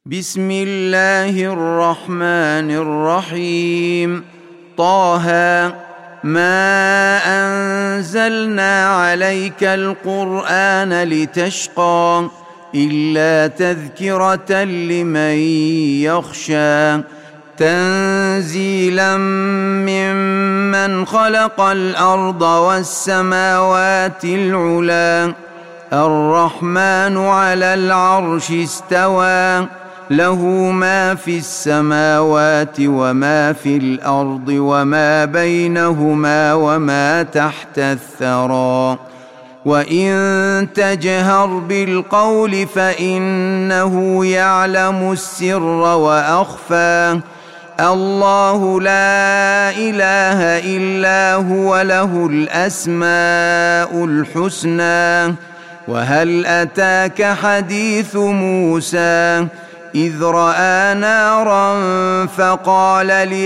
بسم الله الرحمن الرحيم. طه ما أنزلنا عليك القرآن لتشقى إلا تذكرة لمن يخشى تنزيلا ممن خلق الأرض والسماوات العلى الرحمن على العرش استوى له ما في السماوات وما في الأرض وما بينهما وما تحت الثرى وإن تجهر بالقول فإنه يعلم السر وأخفى الله لا إله إلا هو له الأسماء الحسنى وهل أتاك حديث موسى إذ رأى نارا فقال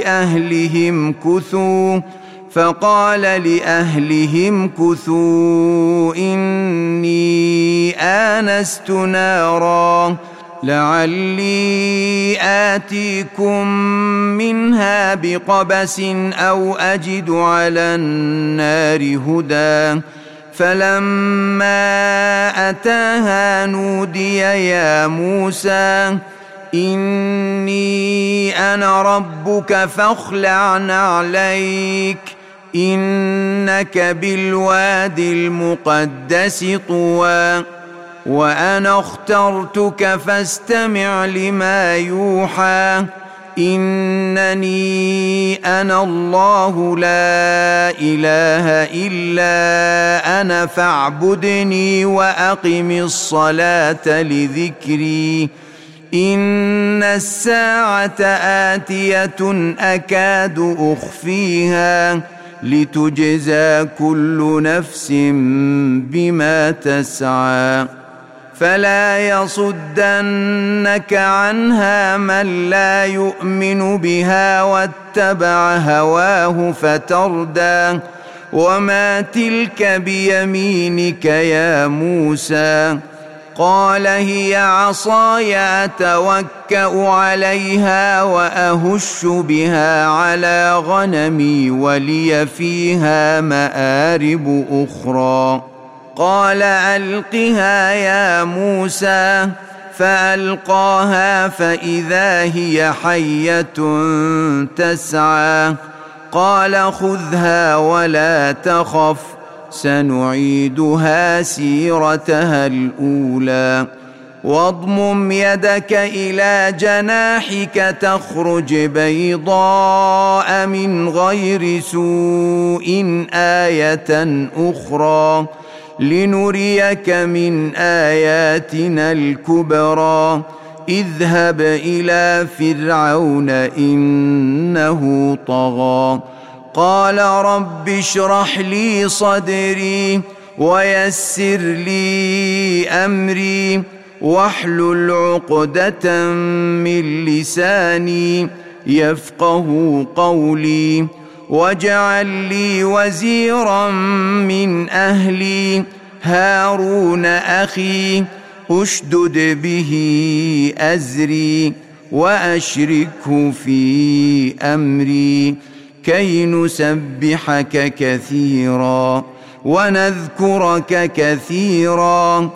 لأهلهم كثوا إني آنست نارا لعلي آتيكم منها بقبس أو أجد على النار هدى فلما أتاها نودي يا موسى إني أنا ربك فاخلع نعليك إنك بالواد المقدس طوى وأنا اخترتك فاستمع لما يوحى إنني أنا الله لا إله إلا أنا فاعبدني وأقم الصلاة لذكري إن الساعة آتية أكاد أخفيها لتجزى كل نفس بما تسعى فلا يصدنك عنها من لا يؤمن بها واتبع هواه فتردى وما تلك بيمينك يا موسى قال هي عصاي أتوكأ عليها وأهش بها على غنمي ولي فيها مآرب أخرى قال ألقها يا موسى فألقاها فإذا هي حية تسعى قال خذها ولا تخف سنعيدها سيرتها الأولى واضمم يدك إلى جناحك تخرج بيضاء من غير سوء آية أخرى لنريك من آياتنا الكبرى اذهب إلى فرعون إنه طغى قال رب اشرح لي صدري ويسر لي أمري واحلل عقدة من لساني يفقه قولي واجعل لي وزيرا من أهلي هارون أخي اشدد به أزري وأشركه في أمري كي نسبحك كثيرا ونذكرك كثيرا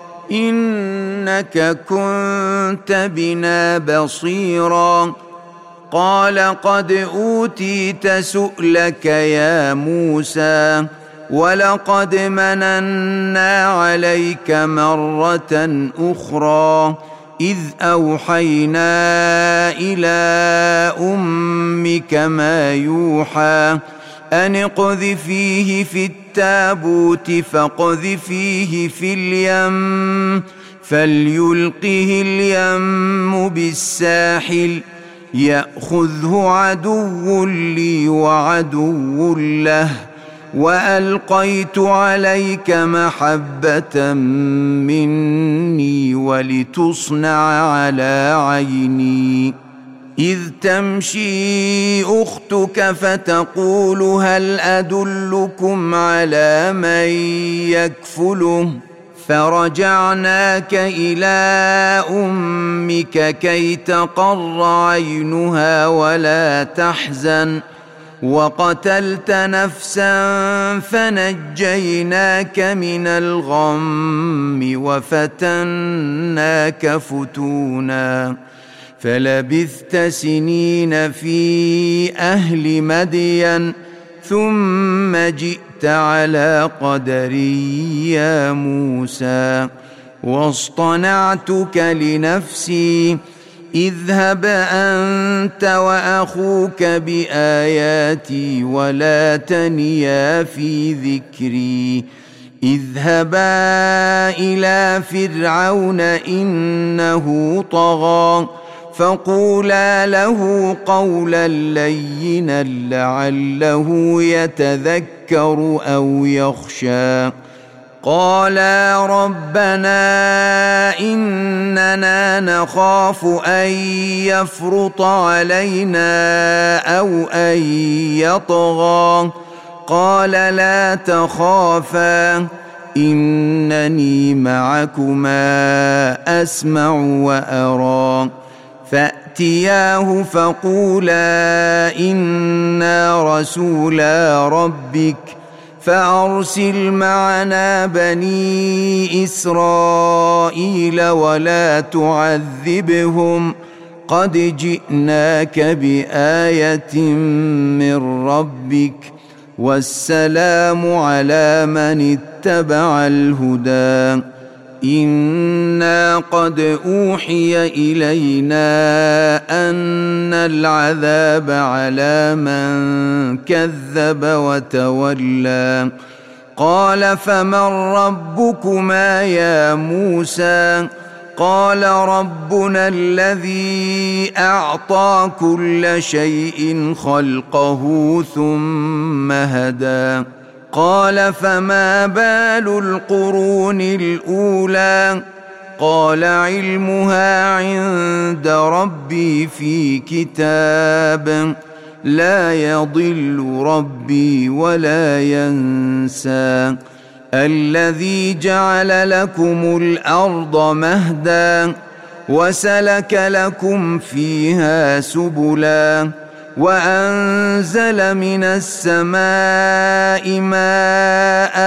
إنك كنت بنا بصيرا قال قد أوتيت سؤلك يا موسى ولقد مننا عليك مرة أخرى إذ أوحينا إلى أمك ما يوحى أن اقذفيه في التابوت فاقذفيه في اليم فليلقه اليم بالساحل يأخذه عدو لي وعدو له وألقيت عليك محبة مني ولتصنع على عيني إذ تمشي أختك فتقول هل أدلكم على من يكفله فرجعناك إلى أمك كي تقر عينها ولا تحزن وقتلت نفسا فنجيناك من الغم وفتناك فتونا فلبثت سنين في أهل مدين ثم جئت على قدري يا موسى واصطنعتك لنفسي اذهب أنت وأخوك بآياتي ولا تنيا في ذكري اذهبا إلى فرعون إنه طغى فقولا له قولا لينا لعله يتذكر أو يخشى قالا ربنا إننا نخاف أن يفرط علينا أو أن يطغى قال لا تخافا إنني معكما أسمع وأرى فأتياه فقولا إنا رسولا ربك فأرسل معنا بني إسرائيل ولا تعذبهم قد جئناك بآية من ربك والسلام على من اتبع الهدى إنا قد أوحي إلينا أن العذاب على من كذب وتولى قال فمن ربكما يا موسى قال ربنا الذي أعطى كل شيء خلقه ثم هدى قال فما بال القرون الأولى قال علمها عند ربي في كتاب لا يضل ربي ولا ينسى الذي جعل لكم الأرض مهدا وسلك لكم فيها سبلا وأنزل من السماء ماء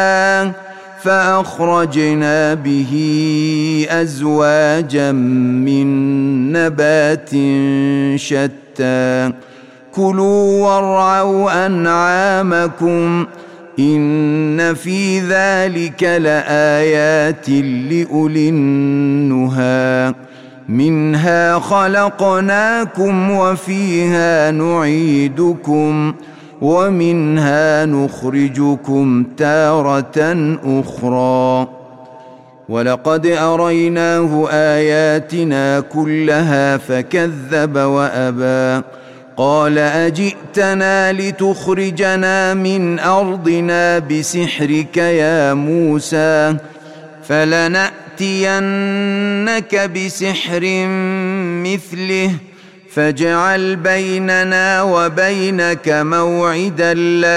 فأخرجنا به أزواجا من نبات شتى كلوا وارعوا أنعامكم إن في ذلك لآيات لأولي النهى منها خلقناكم وفيها نعيدكم ومنها نخرجكم تارة أخرى ولقد أريناه آياتنا كلها فكذب وأبى قال أجئتنا لتخرجنا من أرضنا بسحرك يا موسى فلنأتينك بسحر مثله فاجعل بيننا وبينك موعدا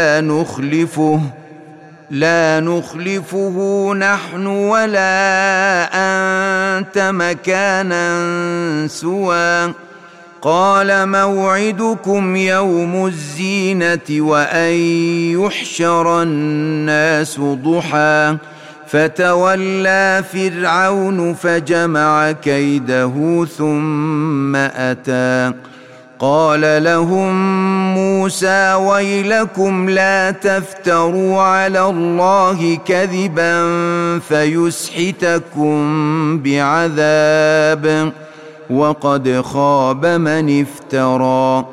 لا نخلفه نحن ولا أنت مكانا سوى قال موعدكم يوم الزينة وأن يحشر الناس ضحى فتولى فرعون فجمع كيده ثم أتى قال لهم موسى ويلكم لا تفتروا على الله كذبا فيسحتكم بعذاب وقد خاب من افترى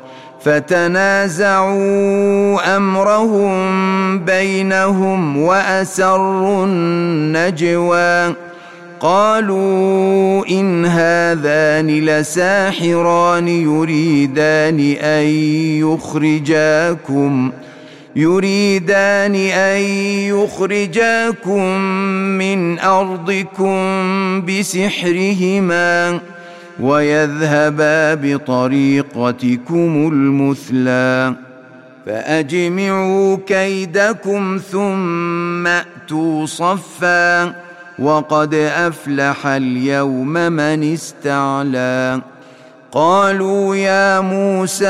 فتنازعوا أمرهم بينهم وأسروا النجوى قالوا إن هذان لساحران يريدان أن يخرجاكم من أرضكم بسحرهما ويذهبا بطريقتكم المثلى فأجمعوا كيدكم ثم أتوا صفا وقد أفلح اليوم من استعلى قالوا يا موسى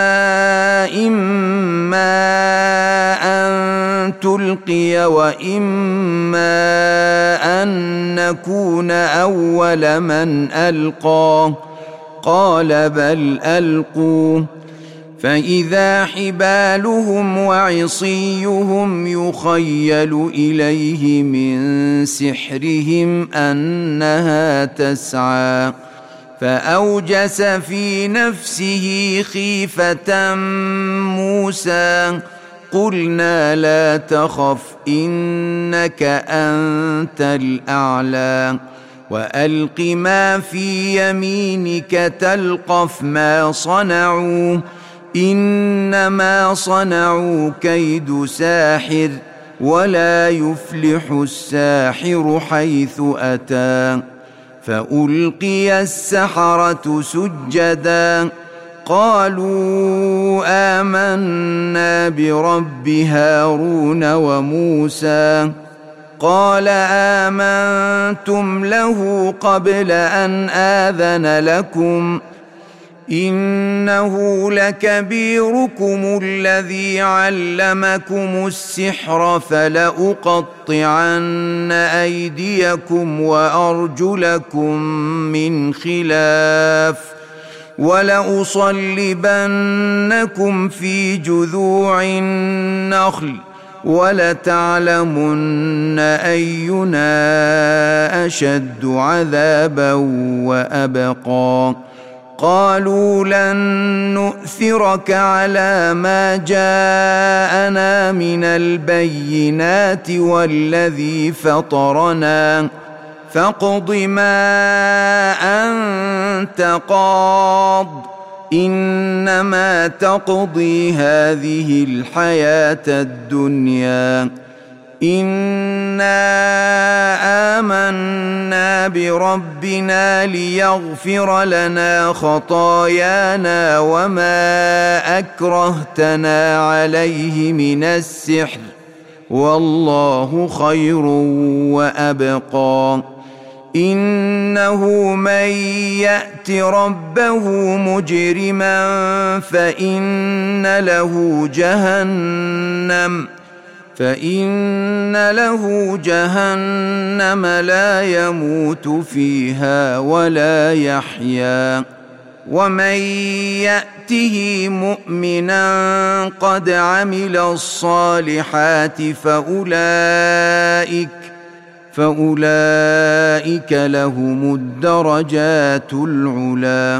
إما أن تلقي وإما أن نكون أول من ألقى قال بل ألقوا فإذا حبالهم وعصيهم يخيل إليه من سحرهم أنها تسعى فأوجس في نفسه خيفة موسى قلنا لا تخف إنك أنت الأعلى وألق ما في يمينك تلقف ما صنعوا إنما صنعوا كيد ساحر ولا يفلح الساحر حيث أتى فألقي السحرة سجدا قالوا آمنا برب هارون وموسى قال آمنتم له قبل أن آذن لكم إنه لكبيركم الذي علمكم السحر فلأقطعن أيديكم وأرجلكم من خلاف ولأصلبنكم في جذوع النخل ولتعلمن أينا أشد عذابا وأبقى قالوا لن نؤثرك على ما جاءنا من البينات والذي فطرنا فاقض ما أنت قاض إنما تقضي هذه الحياة الدنيا إنا آمنا بربنا ليغفر لنا خطايانا وما أكرهتنا عليه من السحر والله خير وأبقى إنه من يأت ربه مجرما فإن له جهنم لا يموت فيها ولا يحيا ومن يأته مؤمنا قد عمل الصالحات فأولئك لهم الدرجات العلى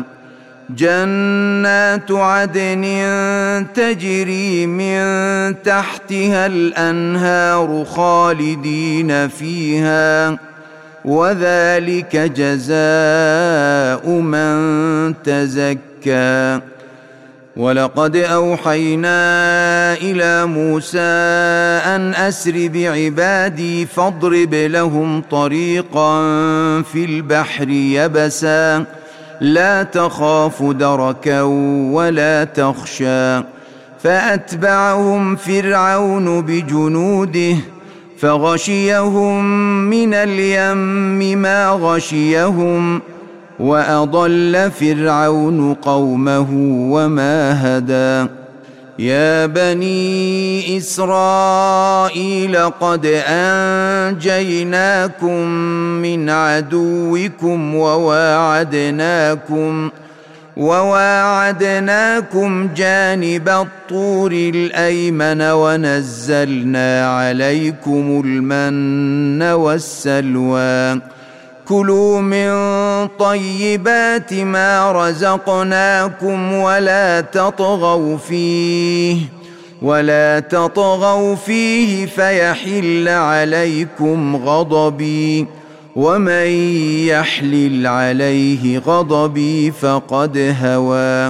جنات عدن تجري من تحتها الأنهار خالدين فيها وذلك جزاء من تزكى ولقد أوحينا إلى موسى أن أسر بعبادي فاضرب لهم طريقا في البحر يبسا لا تخاف دركا ولا تخشى فأتبعهم فرعون بجنوده فغشيهم من اليم ما غشيهم وأضل فرعون قومه وما هدى يا بني إسرائيل قد أنجيناكم من عدوكم وواعدناكم جانب الطور الأيمن ونزلنا عليكم المن والسلوى كلوا من طيبات ما رزقناكم ولا تطغوا فيه فيحل عليكم غضبي ومن يحلل عليه غضبي فقد هوى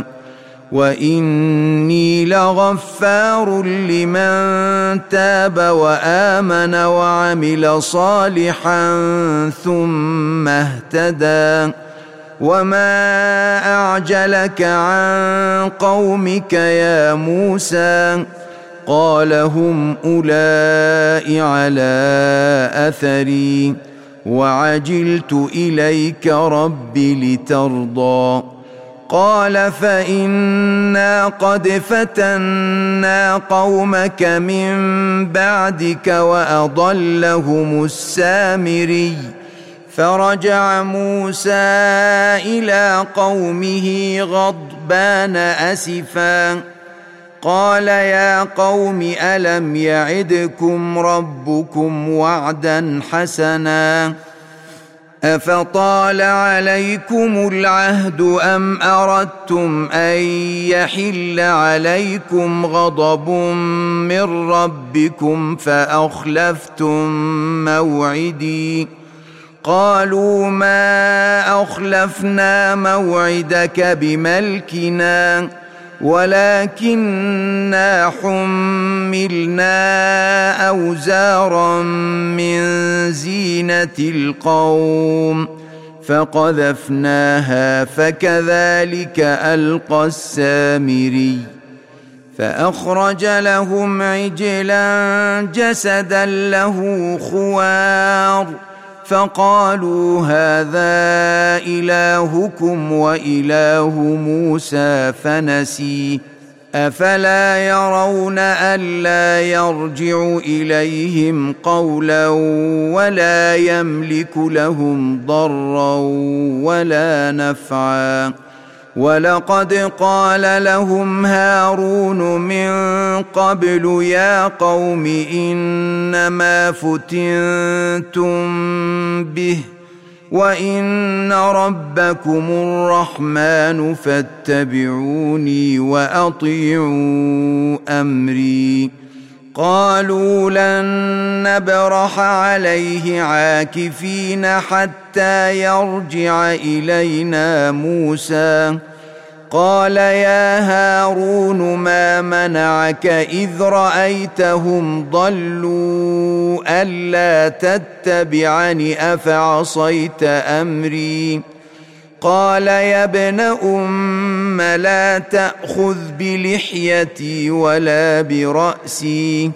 وإني لغفار لمن تاب وآمن وعمل صالحا ثم اهتدى وما أعجلك عن قومك يا موسى قال هم أولئك على أثري وعجلت إليك رب لترضى قال فإنا قد فتنا قومك من بعدك وأضلهم السامري فرجع موسى إلى قومه غضبان أسفا قال يا قوم ألم يعدكم ربكم وعدا حسنا أفطال عليكم العهد أم أردتم أن يحل عليكم غضب من ربكم فأخلفتم موعدي قالوا ما أخلفنا موعدك بملكنا ولكننا حملنا أوزارا من زينة القوم فقذفناها فكذلك ألقى السامري فأخرج لهم عجلا جسدا له خوار فقالوا هذا إلهكم وإله موسى فنسي أفلا يرون ألا يرجع إليهم قولا ولا يملك لهم ضرا ولا نفعا ولقد قال لهم هارون من قبل يا قوم إنما فتنتم به وإن ربكم الرحمن فاتبعوني وأطيعوا أمري قالوا لن نبرح عليه عاكفين حتى يرجع إلينا موسى قال يا هارون ما منعك إذ رأيتهم ضلوا ألا تتبعني أفعصيت أمري قال يا ابن أم لا تأخذ بلحيتي ولا برأسي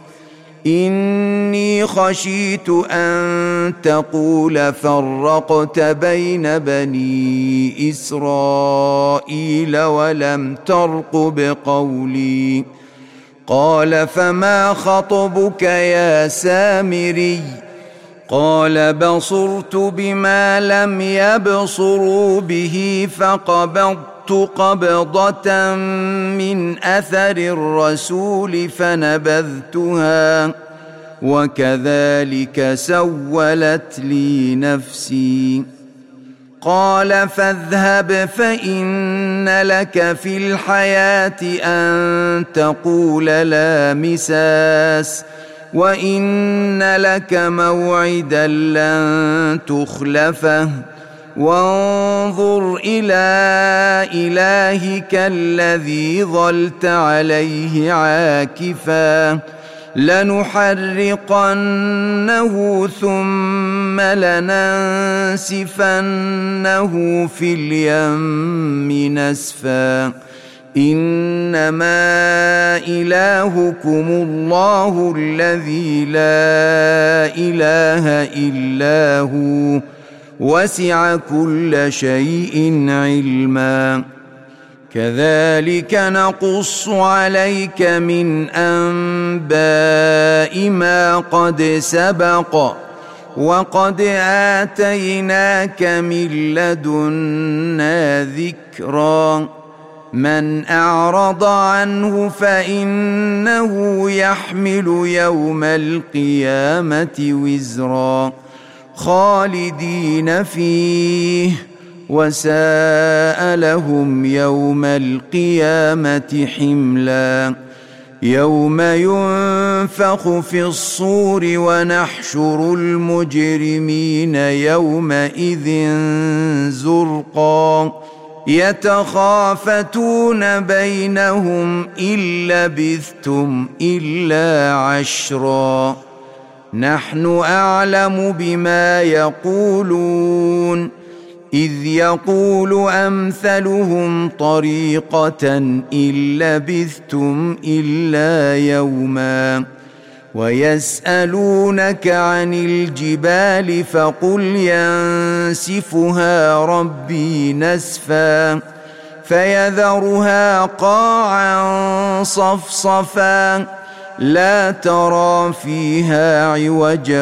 إني خشيت أن تقول فرقت بين بني إسرائيل ولم ترقب قولي قال فما خطبك يا سامري قال بصرت بما لم يبصروا به فقبضت قبضة من أثر الرسول فنبذتها وكذلك سولت لي نفسي قال فاذهب فإن لك في الحياة أن تقول لا مساس وإن لك موعدا لن تخلفه وانظر إلى إلهك الذي ظلت عليه عاكفا لنحرقنه ثم لننسفنه في اليم نسفا إنما إلهكم الله الذي لا إله إلا هو وسع كل شيء علما كذلك نقص عليك من أنباء ما قد سبق وقد آتيناك من لدنا ذكرا من أعرض عنه فإنه يحمل يوم القيامة وزرا خالدين فيه وساء لهم يوم القيامة حملا يوم ينفخ في الصور ونحشر المجرمين يومئذ زرقا يتخافتون بينهم إن لبثتم إلا عشرا نحن أعلم بما يقولون إذ يقول أمثلهم طريقة إن لبثتم إلا يوما ويسألونك عن الجبال فقل ينسفها ربي نسفا فيذرها قاعا صفصفا لا ترى فيها عوجا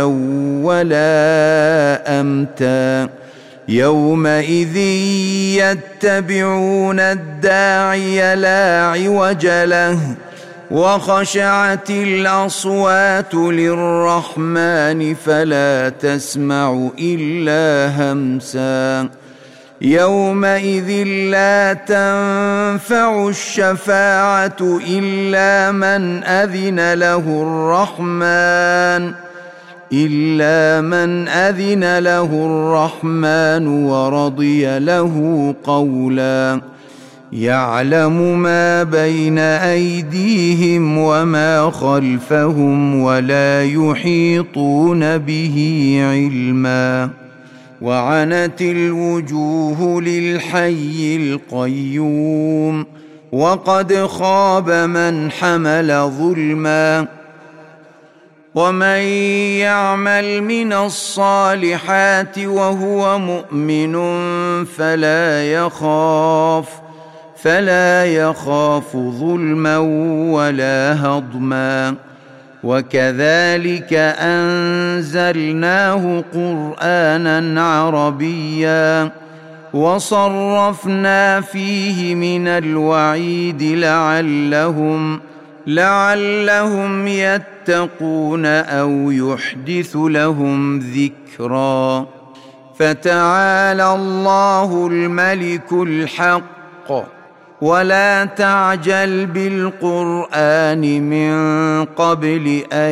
ولا أمتا يومئذ يتبعون الداعي لا عوج له وخشعت الأصوات للرحمن فلا تسمع إلا همسا يومئذ لا تنفع الشفاعة إلا من أذن له الرحمن ورضي له قولا يعلم ما بين أيديهم وما خلفهم ولا يحيطون به علما وعنت الوجوه للحي القيوم وقد خاب من حمل ظلما ومن يعمل من الصالحات وهو مؤمن فلا يخاف ظلما ولا هضما وكذلك أنزلناه قرآنا عربيا وصرفنا فيه من الوعيد لعلهم يتقون أو يحدث لهم ذكرا فتعالى الله الملك الحق ولا تعجل بالقرآن من قبل أن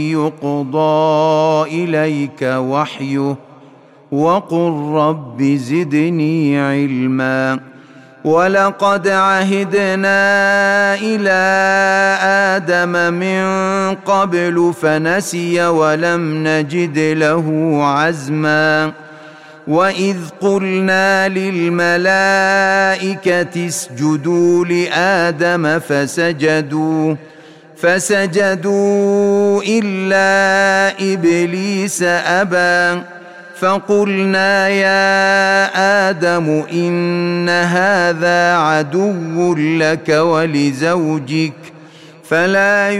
يقضى إليك وحيه وقل رب زدني علما ولقد عهدنا إلى آدم من قبل فنسي ولم نجد له عزما وإذ قلنا للملائكة اسجدوا لآدم فسجدوا إلا إبليس أبى فقلنا يا آدم إن هذا عدو لك ولزوجك فلا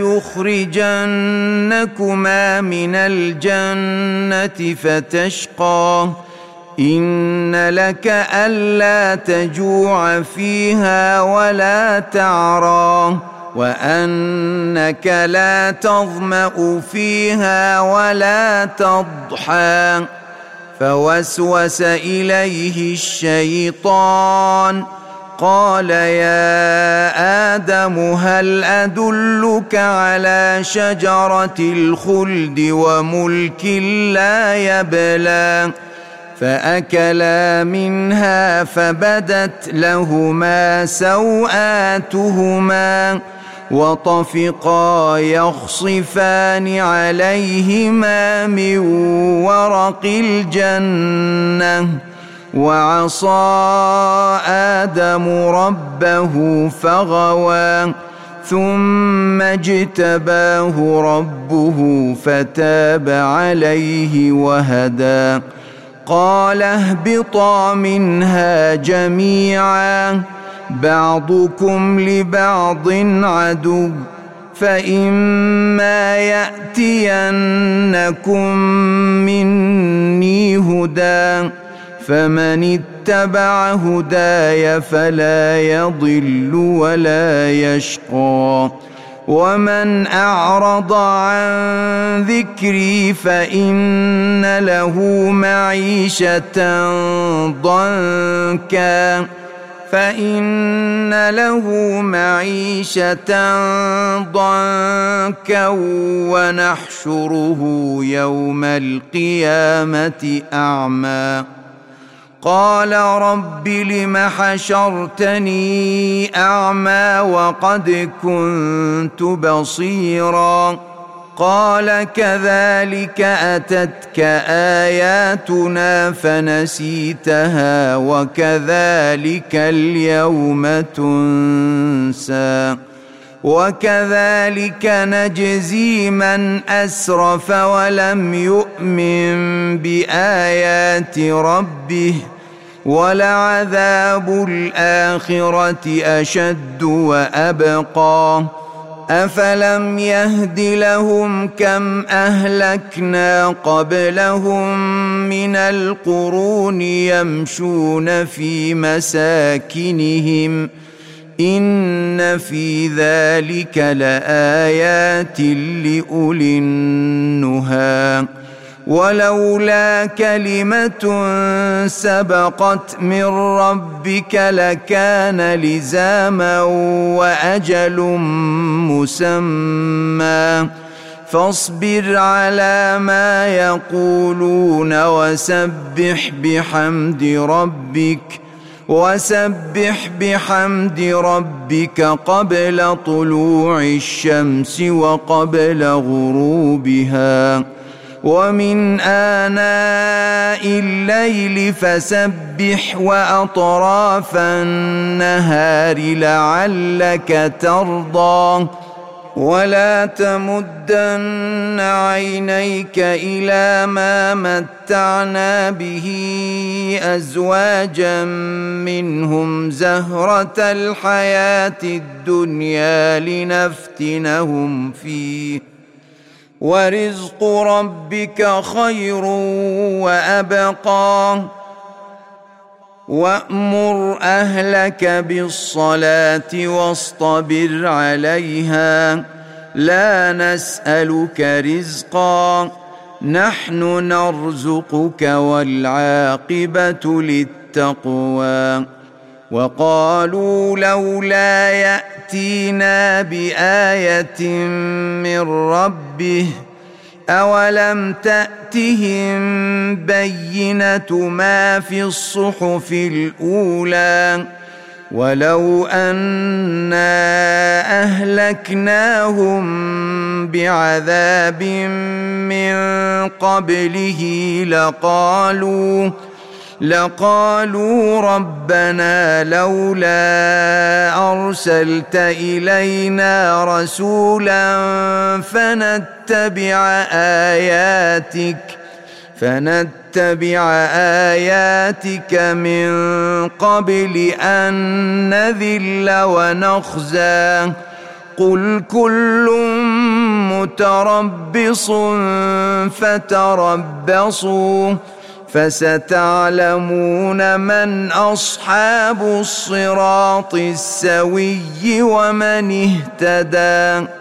يخرجنكما من الجنة فتشقى إن لك ألا تجوع فيها ولا تعرى وأنك لا تظمأ فيها ولا تضحى فوسوس إليه الشيطان قال يا آدم هل أدلك على شجرة الخلد وملك لا يبلى فأكلا منها فبدت لهما سوآتهما وطفقا يخصفان عليهما من ورق الجنة وعصى آدم ربه فغوى ثم اجتباه ربه فتاب عليه وهدى قال اهبطا منها جميعا بعضكم لبعض عدو فإما يأتينكم مني هدى فمن اتبع هداي فلا يضل ولا يشقى ومن أعرض عن ذكري فإن له معيشة ضنكا ونحشره يوم القيامة أعمى قال رب لم حشرتني أعمى وقد كنت بصيرا قال كذلك أتتك آياتنا فنسيتها وكذلك اليوم تنسى وكذلك نجزي من أسرف ولم يؤمن بآيات ربه ولعذاب الآخرة أشد وأبقى أفلم يهد لهم كم أهلكنا قبلهم من القرون يمشون في مساكنهم إن في ذلك لآيات لأولي النهى ولولا كلمة سبقت من ربك لكان لزاما وأجل مسمى فاصبر على ما يقولون وسبح بحمد ربك قبل طلوع الشمس وقبل غروبها ومن آناء الليل فسبح وأطراف النهار لعلك ترضى ولا تمدن عينيك إلى ما متعنا به أزواجا منهم زهرة الحياة الدنيا لنفتنهم فيه ورزق ربك خير وأبقى وأمر أهلك بالصلاة واصطبر عليها لا نسألك رزقا نحن نرزقك والعاقبة للتقوى وقالوا لولا يأتينا بآية من ربه أولم تأتهم بينة ما في الصحف الأولى ولو أنا أهلكناهم بعذاب من قبله لقالوا ربنا لولا أرسلت إلينا رسولا فنتبع آياتك من قبل أن نذل ونخزى قل كل متربص فتربصوا فستعلمون من أصحاب الصراط السوي ومن اهتدى